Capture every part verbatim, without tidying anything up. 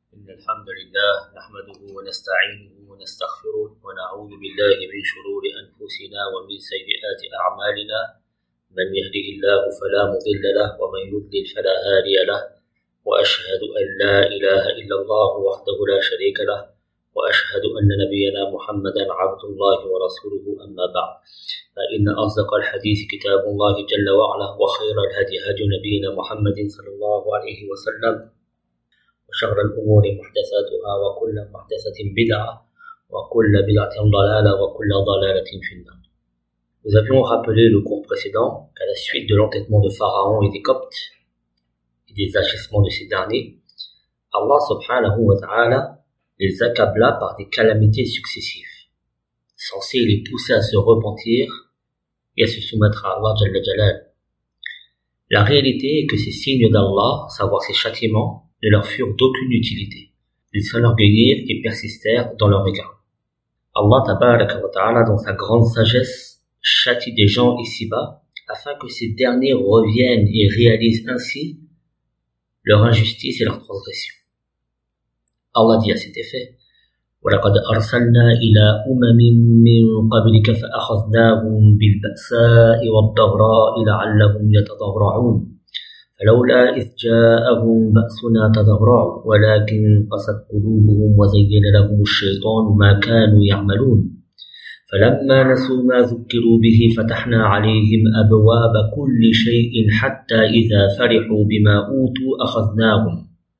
إن الحمد لله نحمده ونستعينه ونستغفره ونعوذ بالله من شرور أنفسنا ومن سيئات أعمالنا من يهده الله فلا مضل له ومن يضلل فلا هادي له وأشهد أن لا إله إلا الله وحده لا شريك له وأشهد أن نبينا محمدا عبد الله ورسوله أما بعد فإن أصدق الحديث كتاب الله جل وعلا وخير الهدي هدي نبينا محمد صلى الله عليه وسلم وشر الأمور محدثاتها وكل محدثة بدعة وكل بدعة ضلالة وكل ضلالة في النار. Nous avions rappelé le cours précédent qu'à la suite de l'entêtement de Pharaon et des Coptes et des agissements de ces derniers, Allah subhanahu wa ta'ala les accabla par des calamités successives, censées les pousser à se repentir et à se soumettre à Allah Jalla Jalal. La réalité est que ces signes d'Allah, à savoir ces châtiments, ne leur furent d'aucune utilité. Ils s'enorgueillirent et persistèrent dans leur égard. Allah tabaraka wa ta'ala, dans sa grande sagesse, châtie des gens ici-bas, afin que ces derniers reviennent et réalisent ainsi leur injustice et leur transgression. Allah dit à cet effet: وَلَقَدْ أَرْسَلْنَا إِلَى أُمَمٍ مِّن قَبْلِكَ فَأَخَذْنَاهُمْ بِالْبَأْسَاءِ وَالضَّرَّاءِ لَعَلَّهُمْ يَتَضَرَّعُونَ فلولا إذ جاءهم بأسنا تضرعوا ولكن قست قلوبهم وزين لهم الشيطان ما كانوا يعملون فلما نسوا ما ذكروا به فتحنا عليهم أبواب كل شيء حتى إذا فرحوا بما أوتوا أخذناهم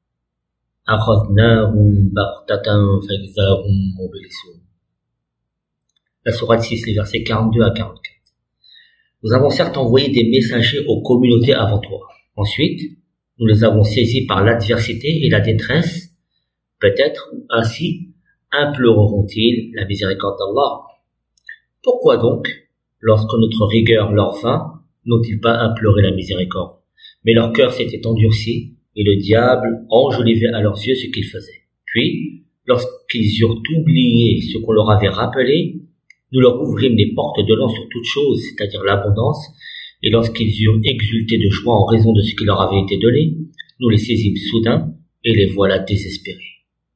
أخذناهم بغتة فإذا هم مبلسون. La sourate six, les versets quarante-deux à quarante-quatre. Nous avons certes envoyé des messagers aux communautés avant toi. Ensuite, nous les avons saisis par l'adversité et la détresse. Peut-être ainsi imploreront-ils la miséricorde d'Allah. Pourquoi donc, lorsque notre rigueur leur vint, n'ont-ils pas imploré la miséricorde? Mais leur cœur s'était endurci et le diable enjolivait à leurs yeux ce qu'ils faisaient. Puis, lorsqu'ils eurent oublié ce qu'on leur avait rappelé, nous leur ouvrîmes les portes donnant sur toute chose, c'est-à-dire l'abondance, et lorsqu'ils eurent exulté de joie en raison de ce qui leur avait été donné, nous les saisîmes soudain et les voilà désespérés.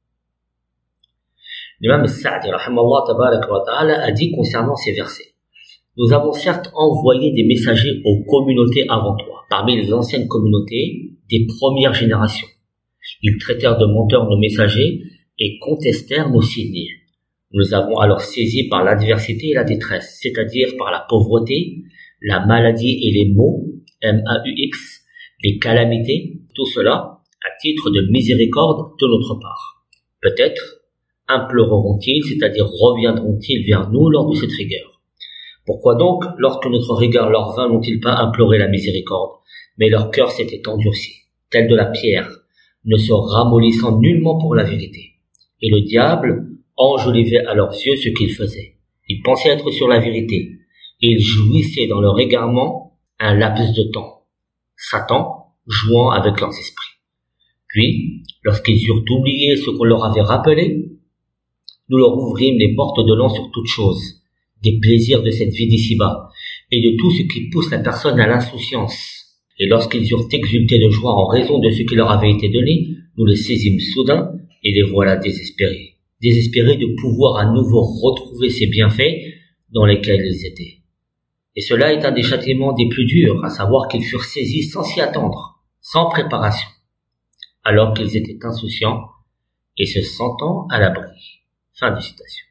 L'imam Sa'di rahimallah tabaraka wa ta'ala a dit concernant ces versets: nous avons certes envoyé des messagers aux communautés avant toi, parmi les anciennes communautés des premières générations. Ils traitèrent de menteurs nos messagers et contestèrent nos signes. Nous les avons alors saisis par l'adversité et la détresse, c'est-à-dire par la pauvreté, la maladie et les maux, M A U X, les calamités, tout cela à titre de miséricorde de notre part. Peut-être imploreront-ils, c'est-à-dire reviendront-ils vers nous lors de cette rigueur. Pourquoi donc, lorsque notre rigueur leur vint, n'ont-ils pas imploré la miséricorde, mais leur cœur s'était endurci, tel de la pierre, ne se ramollissant nullement pour la vérité. Et le diable enjolivait à leurs yeux ce qu'ils faisaient. Ils pensaient être sur la vérité, et ils jouissaient dans leur égarement un laps de temps, Satan jouant avec leurs esprits. Puis, lorsqu'ils eurent oublié ce qu'on leur avait rappelé, nous leur ouvrîmes les portes donnant sur toute chose, des plaisirs de cette vie d'ici-bas, et de tout ce qui pousse la personne à l'insouciance. Et lorsqu'ils eurent exulté de joie en raison de ce qui leur avait été donné, nous les saisîmes soudain, et les voilà désespérés. Désespérés de pouvoir à nouveau retrouver ces bienfaits dans lesquels ils étaient. Et cela est un des châtiments des plus durs, à savoir qu'ils furent saisis sans s'y attendre, sans préparation, alors qu'ils étaient insouciants et se sentant à l'abri. Fin de citation.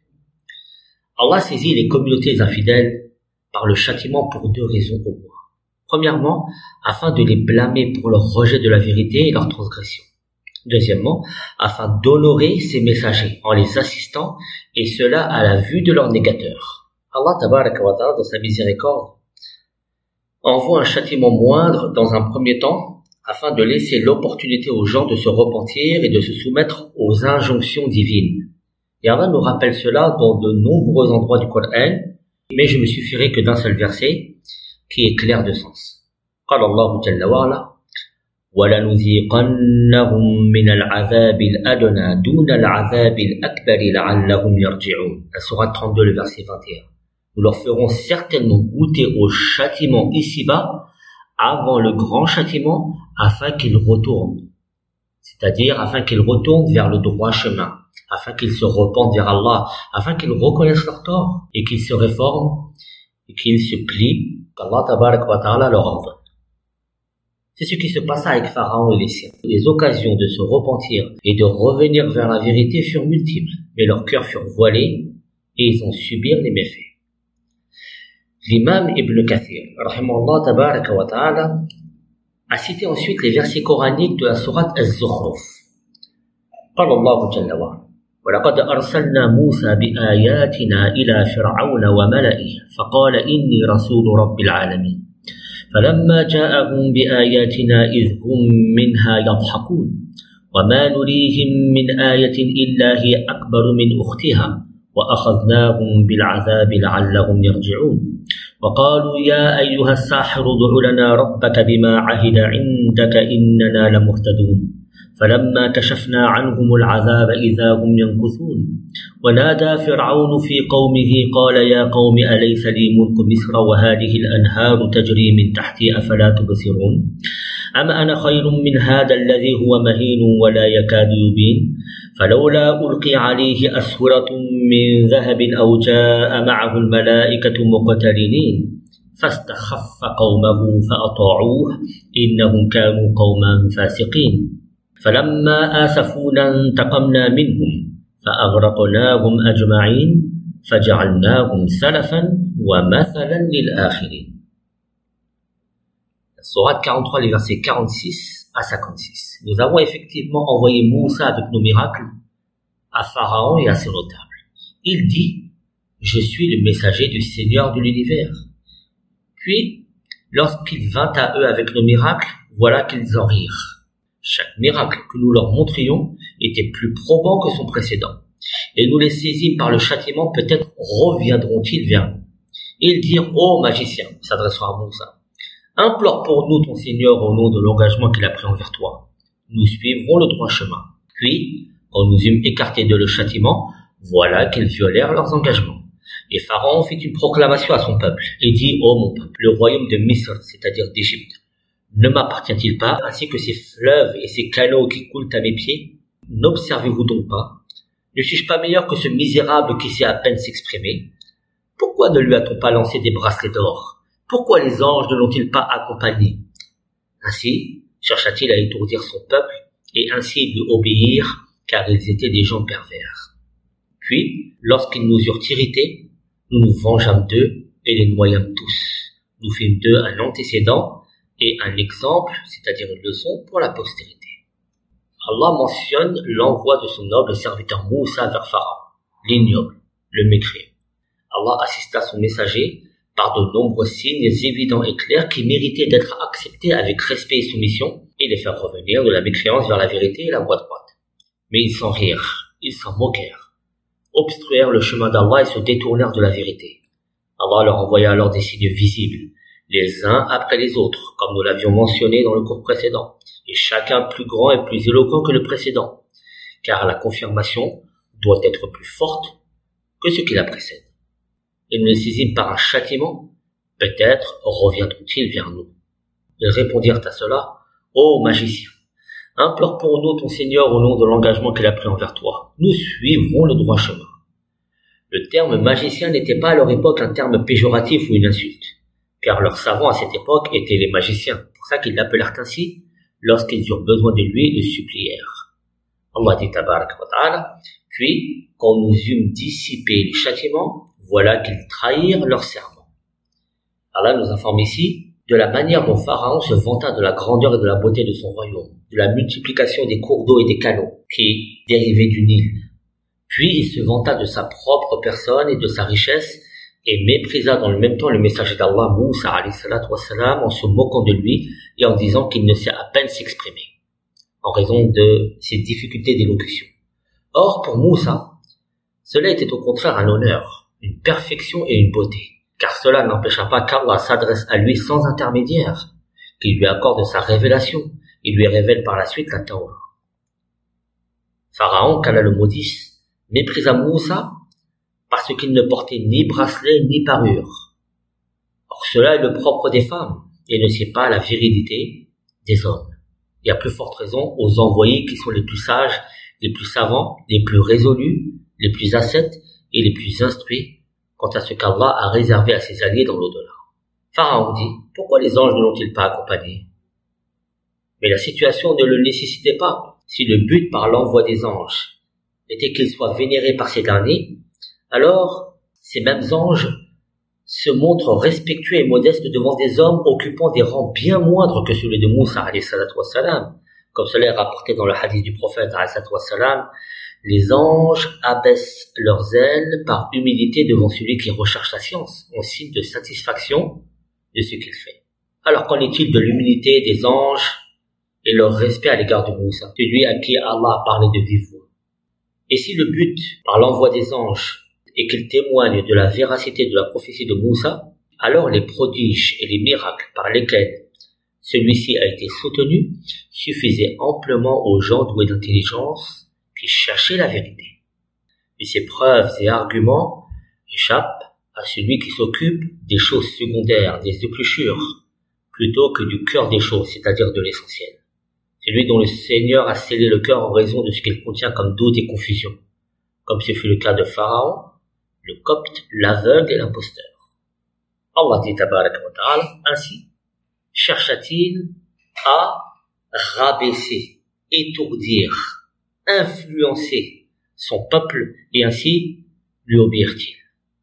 Allah saisit les communautés infidèles par le châtiment pour deux raisons au moins. Premièrement, afin de les blâmer pour leur rejet de la vérité et leur transgression. Deuxièmement, afin d'honorer ses messagers en les assistant, et cela à la vue de leurs négateurs. Allah tabaraka wa ta'ala, dans sa miséricorde, envoie un châtiment moindre dans un premier temps, afin de laisser l'opportunité aux gens de se repentir et de se soumettre aux injonctions divines. Et Allah nous rappelle cela dans de nombreux endroits du Coran, mais je me suffirai que d'un seul verset, qui est clair de sens. قال الله جل وعلا وَلَنُذِيقَنَّهُمْ مِنَ الْعَذَابِ الْأَدْنَى دُونَ الْعَذَابِ الْأَكْبَرِ لَعَلَّهُمْ يَرْجِعُونَ. La sourate trente-deux, le verset vingt et un. Nous leur ferons certainement goûter au châtiment ici-bas avant le grand châtiment afin qu'ils retournent. c'est-à-dire afin qu'ils retournent vers le droit chemin, afin qu'ils se repentent vers Allah, afin qu'ils reconnaissent leurs torts et qu'ils se réforment et qu'ils se plient qu'Allah tabarak wa ta'ala leur ordonne. C'est ce qui se passa avec Pharaon et les siens. Les occasions de se repentir et de revenir vers la vérité furent multiples, mais leurs cœurs furent voilés et ils ont subi les méfaits. L'imam Ibn Kathir, rahimahullah tabaraka wa ta'ala, a cité ensuite les versets coraniques de la sourate Az-Zukhruf. قال الله جل وعلا ولقد أرسلنا موسى بآياتنا إلى فرعون وملئه فقال إني رسول رب العالمين فلما جاءهم بآياتنا إذ هم منها يضحكون وما نريهم من آية إلا هي أكبر من أختها وأخذناهم بالعذاب لعلهم يرجعون وقالوا يا أيها الساحر ادع لنا ربك بما عهد عندك إننا لمهتدون فلما كشفنا عنهم العذاب إذا هم ينكثون ونادى فرعون في قومه قال يا قوم أليس لي ملك مصر وهذه الأنهار تجري من تحتي أفلا تبصرون أم أنا خير من هذا الذي هو مهين ولا يكاد يبين فلولا ألقي عليه أسورة من ذهب أو جاء معه الملائكة مقترنين فاستخف قومه فأطاعوه إنهم كانوا قوما فاسقين فلما آسفونا انتقمنا منهم فأغرقناهم أجمعين فجعلناهم سلفا ومثلا للآخرين. Sourate quarante-trois, les versets quarante-six à cinquante-six. Nous avons effectivement envoyé Moussa avec nos miracles à Pharaon et à ses notables. Il dit, je suis le messager du Seigneur de l'univers. Puis, lorsqu'il vint à eux avec nos miracles, voilà qu'ils en rirent. Chaque miracle que nous leur montrions était plus probant que son précédent. Et nous les saisîmes par le châtiment, peut-être reviendront-ils vers nous. Et ils dirent, ô magicien, s'adressant à Moussa, implore pour nous ton Seigneur au nom de l'engagement qu'il a pris envers toi. Nous suivrons le droit chemin. Puis, quand nous eûmes écarté de le châtiment, voilà qu'ils violèrent leurs engagements. Et Pharaon fit une proclamation à son peuple et dit, ô mon peuple, le royaume de Misr, c'est-à-dire d'Égypte, ne m'appartient-il pas, ainsi que ces fleuves et ces canaux qui coulent à mes pieds? N'observez-vous donc pas? Ne suis-je pas meilleur que ce misérable qui sait à peine s'exprimer? Pourquoi ne lui a-t-on pas lancé des bracelets d'or? Pourquoi les anges ne l'ont-ils pas accompagné? Ainsi, chercha-t-il à étourdir son peuple et ainsi lui obéir, car ils étaient des gens pervers. Puis, lorsqu'ils nous eurent irrités, nous nous vengeâmes d'eux et les noyâmes tous. Nous fîmes d'eux un antécédent et un exemple, c'est-à-dire une leçon pour la postérité. Allah mentionne l'envoi de son noble serviteur Moussa vers Pharaon, l'ignoble, le mécréant. Allah assista son messager par de nombreux signes évidents et clairs qui méritaient d'être acceptés avec respect et soumission et les faire revenir de la mécréance vers la vérité et la voie droite. Mais ils s'en rirent, ils s'en moquèrent, obstruèrent le chemin d'Allah et se détournèrent de la vérité. Allah leur envoya alors des signes visibles, les uns après les autres, comme nous l'avions mentionné dans le cours précédent, et chacun plus grand et plus éloquent que le précédent, car la confirmation doit être plus forte que ce qui la précède. Et nous les saisîmes par un châtiment, peut-être reviendront-ils vers nous. Ils répondirent à cela, ô magicien, implore pour nous ton Seigneur au nom de l'engagement qu'il a pris envers toi. Nous suivrons le droit chemin. Le terme magicien n'était pas à leur époque un terme péjoratif ou une insulte, car leurs savants à cette époque étaient les magiciens. C'est pour ça qu'ils l'appelèrent ainsi lorsqu'ils eurent besoin de lui et le supplièrent. Allah dit tabarak wa ta'ala, puis quand nous eûmes dissipé les châtiments, voilà qu'ils trahirent leur serment. Allah nous informe ici de la manière dont Pharaon se vanta de la grandeur et de la beauté de son royaume, de la multiplication des cours d'eau et des canaux qui dérivaient du Nil. Puis il se vanta de sa propre personne et de sa richesse et méprisa dans le même temps le messager d'Allah, Moussa alayhi salatu wassalam, en se moquant de lui et en disant qu'il ne sait à peine s'exprimer, en raison de ses difficultés d'élocution. Or, pour Moussa, cela était au contraire un honneur, une perfection et une beauté, car cela n'empêcha pas qu'Allah s'adresse à lui sans intermédiaire, qu'il lui accorde sa révélation et lui révèle par la suite la Torah. Pharaon, qu'Allah le maudisse, méprisa Moussa parce qu'il ne portait ni bracelet ni parure. Or cela est le propre des femmes et ne sait pas la virilité des hommes. et à plus forte raison aux envoyés qui sont les plus sages, les plus savants, les plus résolus, les plus ascètes et les plus instruits quant à ce qu'Allah a réservé à ses alliés dans l'au-delà. Pharaon dit, pourquoi les anges ne l'ont-ils pas accompagné? Mais la situation ne le nécessitait pas. Si le but par l'envoi des anges était qu'ils soient vénérés par ces derniers, alors ces mêmes anges se montrent respectueux et modestes devant des hommes occupant des rangs bien moindres que celui de Moussa alayhi salatu wassalam. Comme cela est rapporté dans le hadith du prophète alayhi salatu wassalam, les anges abaissent leurs ailes par humilité devant celui qui recherche la science, en signe de satisfaction de ce qu'il fait. Alors qu'en est-il de l'humilité des anges et leur respect à l'égard de Moussa, celui à qui Allah a parlé de vive voix? Et si le but par l'envoi des anges est qu'ils témoignent de la véracité de la prophétie de Moussa, alors les prodiges et les miracles par lesquels celui-ci a été soutenu suffisaient amplement aux gens doués d'intelligence qui cherchaient la vérité. Et ces preuves et arguments échappent à celui qui s'occupe des choses secondaires, des épluchures, plutôt que du cœur des choses, c'est-à-dire de l'essentiel. Celui dont le Seigneur a scellé le cœur en raison de ce qu'il contient comme doute et confusion, comme ce fut le cas de Pharaon, le copte, l'aveugle et l'imposteur. Allah dit tabaraka wa ta'ala, ainsi chercha-t-il à rabaisser, étourdir, influencer son peuple et ainsi lui obéir-t-il.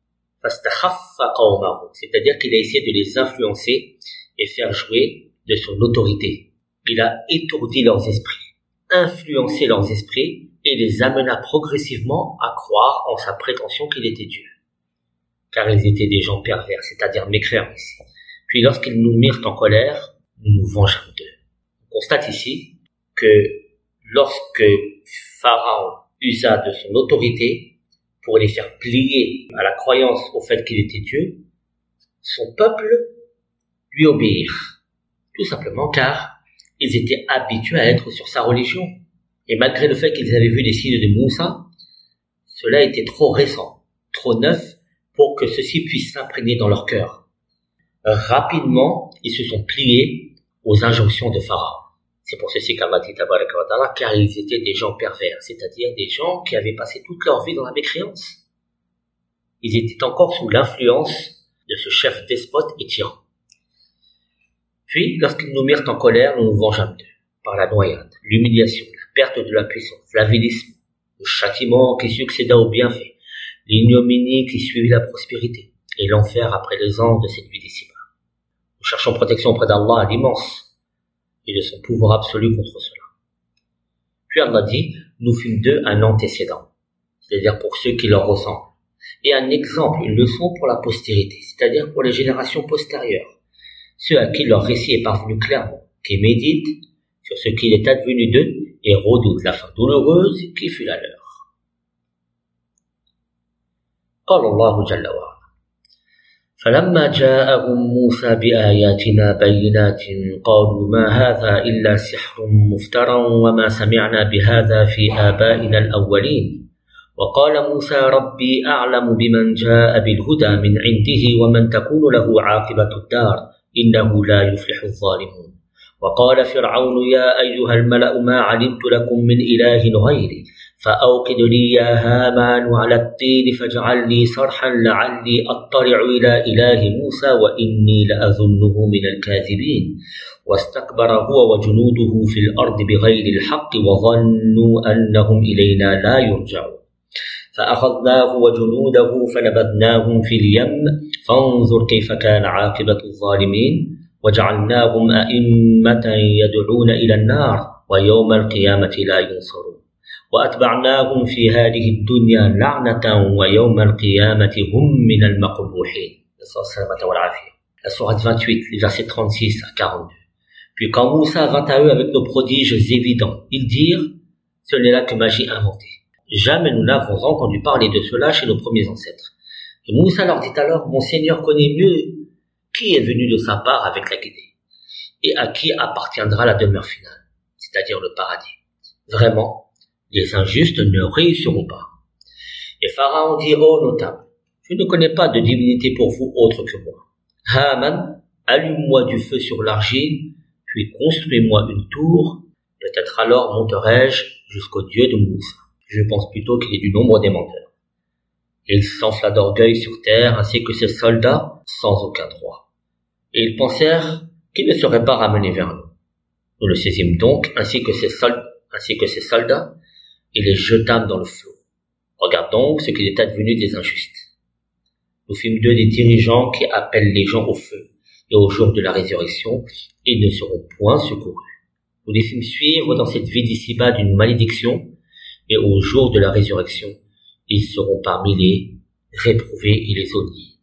C'est-à-dire qu'il a essayé de les influencer et faire jouer de son autorité. Il a étourdi leurs esprits, influencé leurs esprits et les amena progressivement à croire en sa prétention qu'il était Dieu. Car ils étaient des gens pervers, c'est-à-dire mécréants ici. Puis lorsqu'ils nous mirent en colère, nous nous vengeâmes d'eux. On constate ici que lorsque Pharaon usa de son autorité pour les faire plier à la croyance au fait qu'il était Dieu, son peuple lui obéirent. Tout simplement car ils étaient habitués à être sur sa religion. Et malgré le fait qu'ils avaient vu les signes de Moussa, cela était trop récent, trop neuf pour que ceci puisse s'imprégner dans leur cœur. Rapidement, ils se sont pliés aux injonctions de Pharaon. C'est pour ceci qu'Allah dit tabaraka wa ta'ala, car ils étaient des gens pervers, c'est-à-dire des gens qui avaient passé toute leur vie dans la mécréance. Ils étaient encore sous l'influence de ce chef despote et tyran. Puis, lorsqu'ils nous mirent en colère, nous nous vengeâmes d'eux, par la noyade, l'humiliation, la perte de la puissance, l'avilisme, le châtiment qui succéda au bienfait, l'ignominie qui suivit la prospérité, et l'enfer après les ans de cette vie d'ici-bas. Nous cherchons protection auprès d'Allah, l'immense, et de son pouvoir absolu contre cela. Puis Allah dit, nous fîmes d'eux un antécédent, c'est-à-dire pour ceux qui leur ressemblent, et un exemple, une leçon pour la postérité, c'est-à-dire pour les générations postérieures, ceux à qui leur récit est parvenu clairement, qui méditent sur ce qu'il est advenu d'eux et redoutent la fin douloureuse qui fut la leur. قال الله جل وعلا فلما جاءهم موسى بآياتنا بينات قالوا ما هذا إلا سحر مفترى وما سمعنا بهذا في آبائنا الأولين وقال موسى ربي أعلم بمن جاء بالهدى من عنده ومن تكون له عاقبة الدار إنه لا يفلح الظالمون وقال فرعون يا أيها الملأ ما علمت لكم من إله غيري فأوقد لي يا هامان على الطين فاجعل لي صرحا لعلي أطلع إلى إله موسى وإني لأظنه من الكاذبين واستكبر هو وجنوده في الأرض بغير الحق وظنوا أنهم إلينا لا يرجعون فأخذناه وجنوده فنبذناهم في اليم فانظر كيف كان عاقبة الظالمين وجعلناهم أئمة يدعون إلى النار ويوم القيامة لا ينصرون وأتبعناهم في هذه الدنيا لعنة ويوم القيامة هم من المقبوحين. La sourate vingt-huit, les versets trente-six à quarante-deux. Puis quand Moussa vint à eux avec nos prodiges évidents, ils dirent, ce n'est là que magie inventée. Jamais nous n'avons entendu parler de cela chez nos premiers ancêtres. Et Moussa leur dit alors, mon Seigneur connaît mieux qui est venu de sa part avec la guidée, et à qui appartiendra la demeure finale, c'est-à-dire le paradis. Vraiment, les injustes ne réussiront pas. Et Pharaon dit, ô notable, je ne connais pas de divinité pour vous autre que moi. Haman, allume-moi du feu sur l'argile, puis construis-moi une tour Peut-être alors monterai-je jusqu'au Dieu de Moussa. Je pense plutôt qu'il est du nombre des menteurs. Et il s'enfla d'orgueil sur terre, ainsi que ses soldats, sans aucun droit. Et ils pensèrent qu'il ne serait pas ramené vers nous. Nous le saisîmes donc, ainsi que ses soldats, ainsi que ses soldats, et les jetâmes dans le flot. Regarde donc ce qu'il est advenu des injustes. Nous fîmes d'eux des dirigeants qui appellent les gens au feu, et au jour de la résurrection, ils ne seront point secourus. Nous les fîmes suivre dans cette vie d'ici-bas d'une malédiction, et au jour de la résurrection, ils seront parmi les réprouvés et les honnis.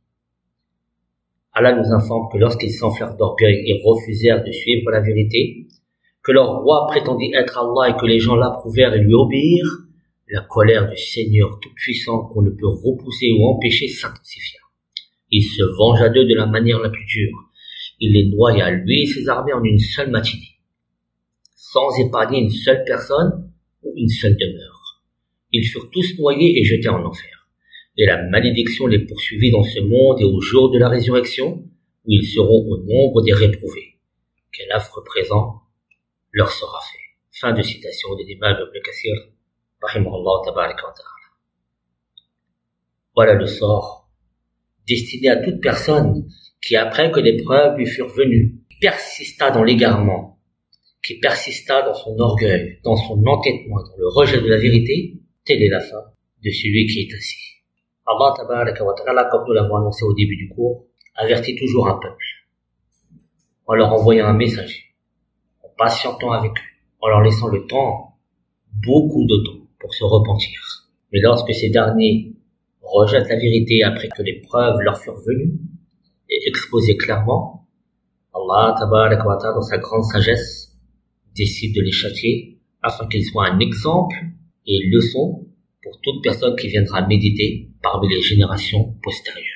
Allah nous informe que lorsqu'ils s'enflèrent d'orgueil et refusèrent de suivre la vérité, que leur roi prétendit être Allah et que les gens l'approuvèrent et lui obéirent, la colère du Seigneur Tout-Puissant qu'on ne peut repousser ou empêcher s'intensifia. Il se vengea d'eux de la manière la plus dure. Il les noya, lui et ses armées, en une seule matinée, sans épargner une seule personne ou une seule demeure. Ils furent tous noyés et jetés en enfer. Et la malédiction les poursuivit dans ce monde et au jour de la résurrection, où ils seront au nombre des réprouvés. Quel affreux présent leur sera fait. Fin de citation de l'imam Ibn Kathir, rahimahullah tabaraka wa ta'ala. Voilà le sort destiné à toute personne qui, après que les preuves lui furent venues, persista dans l'égarement, qui persista dans son orgueil, dans son entêtement, dans le rejet de la vérité. Telle est la fin de celui qui est ainsi. Allah tabaraka wa ta'ala, comme nous l'avons annoncé au début du cours, avertit toujours un peuple en leur envoyant un messager, en patientant avec eux, en leur laissant le temps, beaucoup de temps, pour se repentir. Mais lorsque ces derniers rejettent la vérité après que les preuves leur furent venues et exposées clairement, Allah tabaraka wa ta'ala, dans sa grande sagesse, décide de les châtier afin qu'ils soient un exemple et une leçon pour toute personne qui viendra méditer parmi les générations postérieures.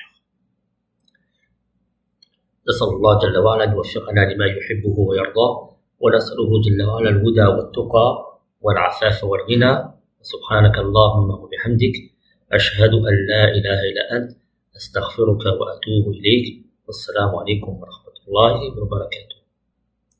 نسأل الله جل وعلا أن يوفقنا لما يحبه ويرضاه ونسأله جل وعلا الهدى والتقى والعفاف والغنى. سبحانك اللهم وبحمدك أشهد أن لا إله إلا أنت أستغفرك وأتوب إليك. والسلام عليكم ورحمة الله وبركاته.